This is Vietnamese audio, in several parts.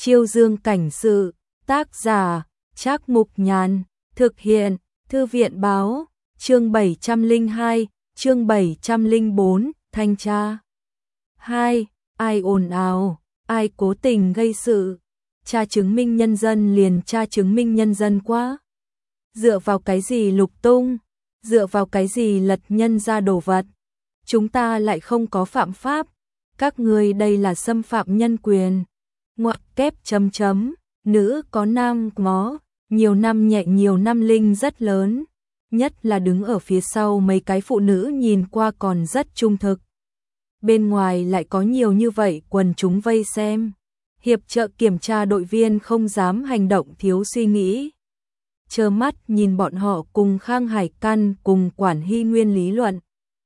Chiêu Dương cảnh sự, tác giả, Trác Mục Nhàn, thực hiện, Thư viện báo, chương 702, chương 704, thanh tra. 2. Ai ồn ào, ai cố tình gây sự, tra chứng minh nhân dân liền tra chứng minh nhân dân quá. Dựa vào cái gì lục tung, dựa vào cái gì lật nhân ra đồ vật, chúng ta lại không có phạm pháp, các ngươi đây là xâm phạm nhân quyền. Ngoặc kép chấm chấm, nữ có nam ngó, nhiều năm nhẹ nhiều năm linh rất lớn, nhất là đứng ở phía sau mấy cái phụ nữ nhìn qua còn rất trung thực. Bên ngoài lại có nhiều như vậy quần chúng vây xem, hiệp trợ kiểm tra đội viên không dám hành động thiếu suy nghĩ. Trơ mắt nhìn bọn họ cùng Khang Hải Căn cùng Quản Hy Nguyên lý luận.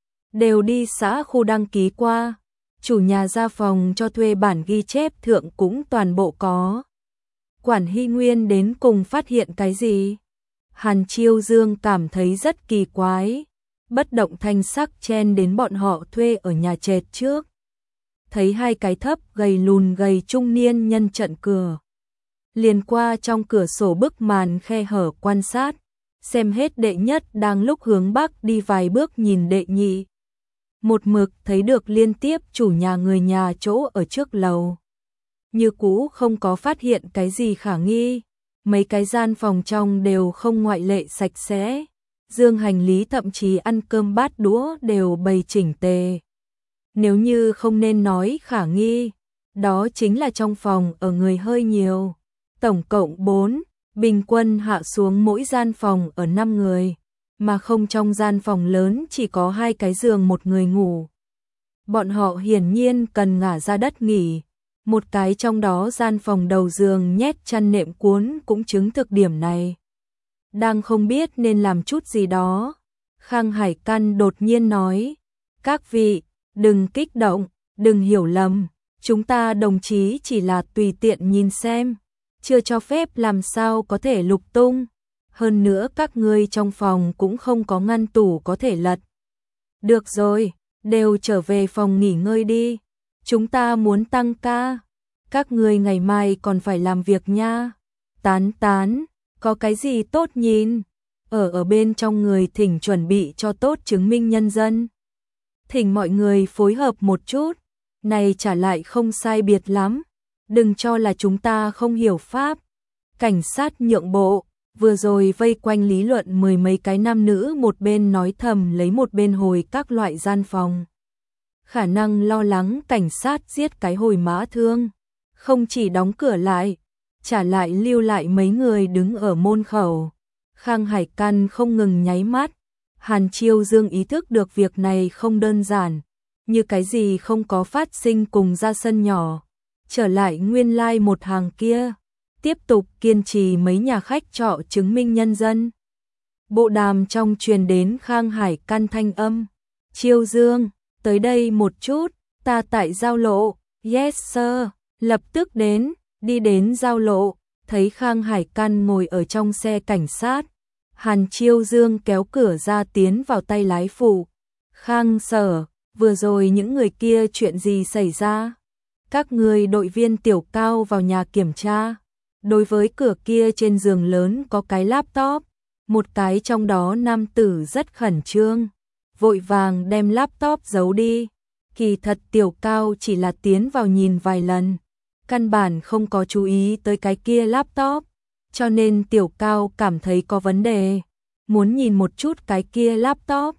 Đều đi xã khu đăng ký qua, chủ nhà ra phòng cho thuê bản ghi chép thượng cũng toàn bộ có. Quản Hy Nguyên đến cùng phát hiện cái gì? Hàn Chiêu Dương cảm thấy rất kỳ quái, bất động thanh sắc chen đến bọn họ thuê ở nhà trệt trước. Thấy hai cái thấp gầy lùn gầy trung niên nhân trận cửa. Liền qua trong cửa sổ bức màn khe hở quan sát, xem hết đệ nhất đang lúc hướng bắc đi vài bước nhìn đệ nhị. Một mực thấy được liên tiếp chủ nhà người nhà chỗ ở trước lầu. Như cũ không có phát hiện cái gì khả nghi, mấy cái gian phòng trong đều không ngoại lệ sạch sẽ, dương hành lý thậm chí ăn cơm bát đũa đều bày chỉnh tề. Nếu như không nên nói khả nghi, đó chính là trong phòng ở người hơi nhiều, tổng cộng 4, bình quân hạ xuống mỗi gian phòng ở 5 người, mà không trong gian phòng lớn chỉ có 2 cái giường một người ngủ. Bọn họ hiển nhiên cần ngả ra đất nghỉ. Một cái trong đó gian phòng đầu giường nhét chăn nệm cuốn cũng chứng thực điểm này. Đang không biết nên làm chút gì đó, Khang Hải Căn đột nhiên nói, các vị, đừng kích động, đừng hiểu lầm, chúng ta đồng chí chỉ là tùy tiện nhìn xem, chưa cho phép làm sao có thể lục tung, hơn nữa các ngươi trong phòng cũng không có ngăn tủ có thể lật. Được rồi, đều trở về phòng nghỉ ngơi đi. Chúng ta muốn tăng ca, các người ngày mai còn phải làm việc nha. Tán tán, có cái gì tốt nhìn? Ở bên trong người thỉnh chuẩn bị cho tốt chứng minh nhân dân. Thỉnh mọi người phối hợp một chút, này trả lại không sai biệt lắm. Đừng cho là chúng ta không hiểu pháp. Cảnh sát nhượng bộ, vừa rồi vây quanh lý luận 10 mấy cái nam nữ một bên nói thầm lấy một bên hồi các loại gian phòng. Khả năng lo lắng cảnh sát giết cái hồi mã thương, không chỉ đóng cửa lại, trả lại lưu lại mấy người đứng ở môn khẩu. Khang Hải Căn không ngừng nháy mắt, Hàn Chiêu Dương ý thức được việc này không đơn giản, như cái gì không có phát sinh cùng ra sân nhỏ, trở lại nguyên lai một hàng kia, tiếp tục kiên trì mấy nhà khách trọ chứng minh nhân dân. Bộ đàm trong truyền đến Khang Hải Căn thanh âm, Chiêu Dương, tới đây một chút, ta tại giao lộ, yes sir, lập tức đến, đi đến giao lộ, thấy Khang Hải Căn ngồi ở trong xe cảnh sát. Hàn Chiêu Dương kéo cửa ra tiến vào tay lái phụ. Khang sở, vừa rồi những người kia chuyện gì xảy ra? Các người đội viên tiểu cao vào nhà kiểm tra. Đối với cửa kia trên giường lớn có cái laptop, một cái trong đó nam tử rất khẩn trương. Vội vàng đem laptop giấu đi. Kỳ thật tiểu cao chỉ là tiến vào nhìn vài lần, căn bản không có chú ý tới cái kia laptop, cho nên tiểu cao cảm thấy có vấn đề, muốn nhìn một chút cái kia laptop.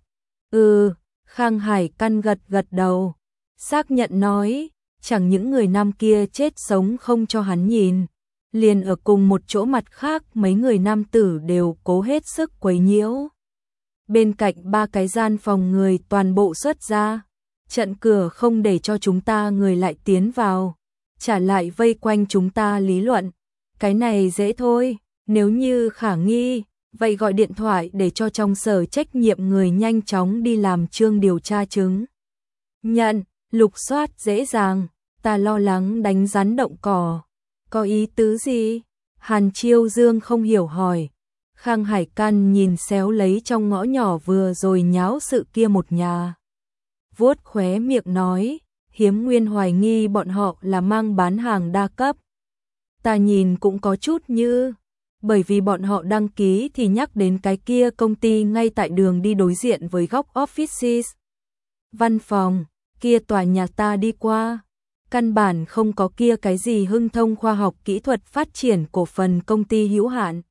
Khang Hải Căn gật gật đầu, xác nhận nói, chẳng những người nam kia chết sống không cho hắn nhìn, liền ở cùng một chỗ mặt khác mấy người nam tử đều cố hết sức quấy nhiễu. Bên cạnh 3 cái gian phòng người toàn bộ xuất ra, trận cửa không để cho chúng ta người lại tiến vào, trả lại vây quanh chúng ta lý luận. Cái này dễ thôi, nếu như khả nghi, vậy gọi điện thoại để cho trong sở trách nhiệm người nhanh chóng đi làm chương điều tra chứng nhận, lục soát dễ dàng, ta lo lắng đánh rắn động cỏ. Có ý tứ gì? Hàn Chiêu Dương không hiểu hỏi. Khang Hải Căn nhìn xéo lấy trong ngõ nhỏ vừa rồi nháo sự kia một nhà. Vuốt khóe miệng nói, hiếm nguyên hoài nghi bọn họ là mang bán hàng đa cấp. Ta nhìn cũng có chút như, bởi vì bọn họ đăng ký thì nhắc đến cái kia công ty ngay tại đường đi đối diện với góc offices. Văn phòng, kia tòa nhà ta đi qua, căn bản không có kia cái gì Hưng Thông khoa học kỹ thuật phát triển cổ phần công ty hữu hạn.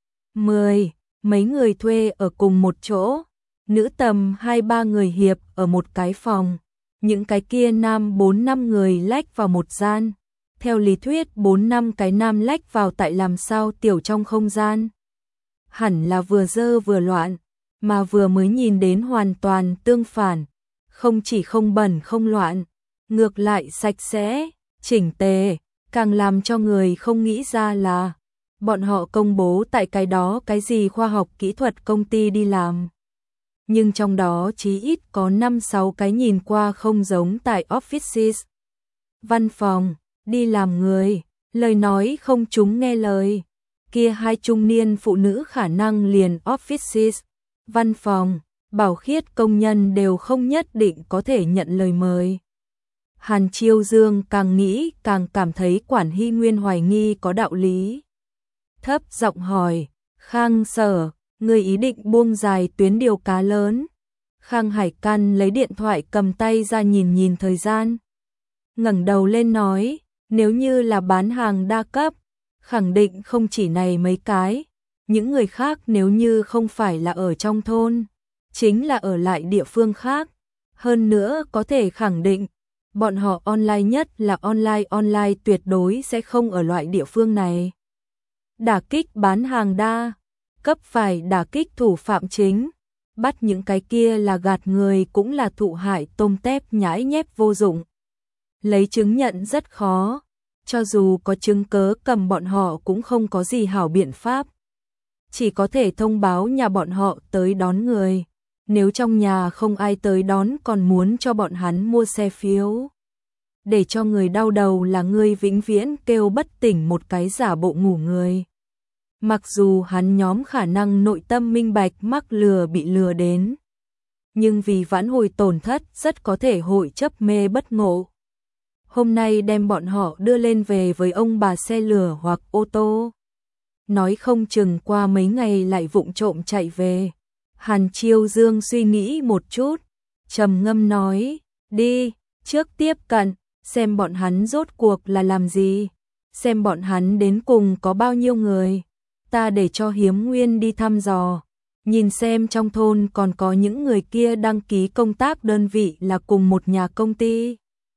10. Mấy người thuê ở cùng một chỗ, nữ tầm 2-3 người hiệp ở một cái phòng, những cái kia nam 4-5 người lách vào một gian. Theo lý thuyết 4-5 cái nam lách vào tại làm sao tiểu trong không gian. Hẳn là vừa dơ vừa loạn, mà vừa mới nhìn đến hoàn toàn tương phản, không chỉ không bẩn không loạn, ngược lại sạch sẽ, chỉnh tề, càng làm cho người không nghĩ ra là bọn họ công bố tại cái đó cái gì khoa học kỹ thuật công ty đi làm. Nhưng trong đó chí ít có 5-6 cái nhìn qua không giống tại offices. Văn phòng, đi làm người, lời nói không chúng nghe lời. Kia hai trung niên phụ nữ khả năng liền offices, văn phòng, bảo khiết công nhân đều không nhất định có thể nhận lời mời. Hàn Chiêu Dương càng nghĩ càng cảm thấy Quản Hy Nguyên hoài nghi có đạo lý. Thấp giọng hỏi, Khang Sở, người ý định buông dài tuyến điều cá lớn. Khang Hải Căn lấy điện thoại cầm tay ra nhìn nhìn thời gian. Ngẩng đầu lên nói, nếu như là bán hàng đa cấp, khẳng định không chỉ này mấy cái. Những người khác nếu như không phải là ở trong thôn, chính là ở lại địa phương khác. Hơn nữa có thể khẳng định, bọn họ online nhất là online tuyệt đối sẽ không ở loại địa phương này. Đả kích bán hàng đa cấp phải đả kích thủ phạm chính, bắt những cái kia là gạt người cũng là thụ hại tôm tép nhãi nhép vô dụng. Lấy chứng nhận rất khó, cho dù có chứng cớ cầm bọn họ cũng không có gì hảo biện pháp. Chỉ có thể thông báo nhà bọn họ tới đón người, nếu trong nhà không ai tới đón còn muốn cho bọn hắn mua xe phiếu. Để cho người đau đầu là người vĩnh viễn kêu bất tỉnh một cái giả bộ ngủ người. Mặc dù hắn nhóm khả năng nội tâm minh bạch mắc lừa bị lừa đến, nhưng vì vãn hồi tổn thất rất có thể hội chấp mê bất ngộ. Hôm nay đem bọn họ đưa lên về với ông bà xe lửa hoặc ô tô. Nói không chừng qua mấy ngày lại vụng trộm chạy về. Hàn Chiêu Dương suy nghĩ một chút, trầm ngâm nói, đi, trước tiếp cận, xem bọn hắn rốt cuộc là làm gì, xem bọn hắn đến cùng có bao nhiêu người. Ta để cho Hiếm Nguyên đi thăm dò, nhìn xem trong thôn còn có những người kia đăng ký công tác đơn vị là cùng một nhà công ty.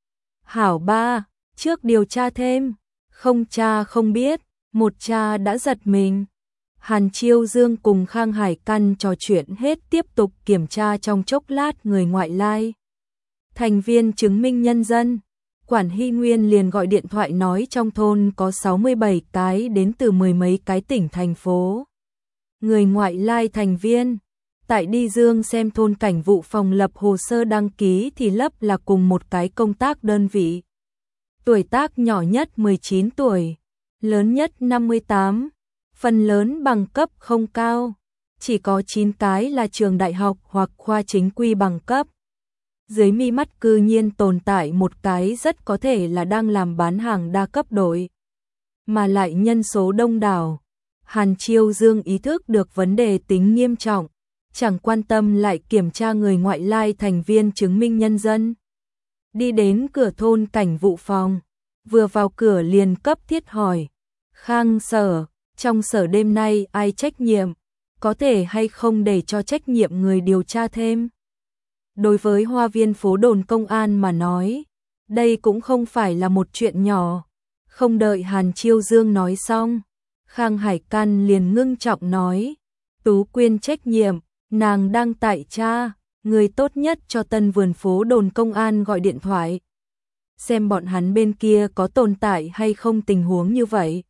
Hảo ba, trước điều tra thêm, không tra không biết, một cha đã giật mình. Hàn Chiêu Dương cùng Khang Hải Căn trò chuyện hết tiếp tục kiểm tra trong chốc lát người ngoại lai. Thành viên chứng minh nhân dân, Quản Hy Nguyên liền gọi điện thoại nói trong thôn có 67 cái đến từ mười mấy cái tỉnh thành phố. Người ngoại lai thành viên, tại Đi Dương xem thôn cảnh vụ phòng lập hồ sơ đăng ký thì lấp là cùng một cái công tác đơn vị. Tuổi tác nhỏ nhất 19 tuổi, lớn nhất 58, phần lớn bằng cấp không cao, chỉ có 9 cái là trường đại học hoặc khoa chính quy bằng cấp. Dưới mi mắt cư nhiên tồn tại một cái rất có thể là đang làm bán hàng đa cấp đội, mà lại nhân số đông đảo. Hàn Chiêu Dương ý thức được vấn đề tính nghiêm trọng, chẳng quan tâm lại kiểm tra người ngoại lai thành viên chứng minh nhân dân. Đi đến cửa thôn cảnh vụ phòng, vừa vào cửa liền cấp thiết hỏi, Khang Sở, trong sở đêm nay ai trách nhiệm, có thể hay không để cho trách nhiệm người điều tra thêm. Đối với Hoa Viên phố đồn công an mà nói, đây cũng không phải là một chuyện nhỏ. Không đợi Hàn Chiêu Dương nói xong, Khang Hải Căn liền ngưng trọng nói, Tú Quyên trách nhiệm, nàng đang tại tra, người tốt nhất cho Tân Vườn phố đồn công an gọi điện thoại. Xem bọn hắn bên kia có tồn tại hay không tình huống như vậy.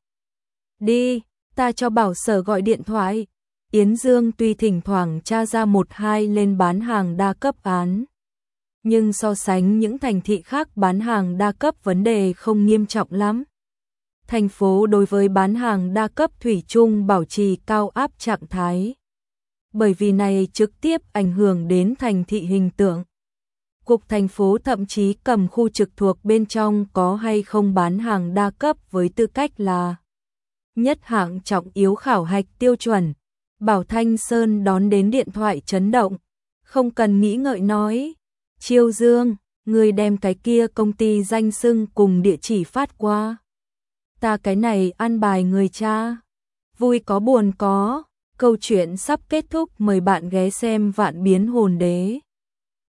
Đi, ta cho bảo sở gọi điện thoại. Yến Dương tuy thỉnh thoảng tra ra 1-2 lên bán hàng đa cấp án, nhưng so sánh những thành thị khác bán hàng đa cấp vấn đề không nghiêm trọng lắm. Thành phố đối với bán hàng đa cấp thủy chung bảo trì cao áp trạng thái, bởi vì này trực tiếp ảnh hưởng đến thành thị hình tượng. Cục thành phố thậm chí cầm khu trực thuộc bên trong có hay không bán hàng đa cấp với tư cách là nhất hạng trọng yếu khảo hạch tiêu chuẩn. Bảo Thanh Sơn đón đến điện thoại chấn động, không cần nghĩ ngợi nói, Chiêu Dương, người đem cái kia công ty danh xưng cùng địa chỉ phát qua. Ta cái này an bài người cha. Vui có buồn có, câu chuyện sắp kết thúc, mời bạn ghé xem Vạn Biến Hồn Đế.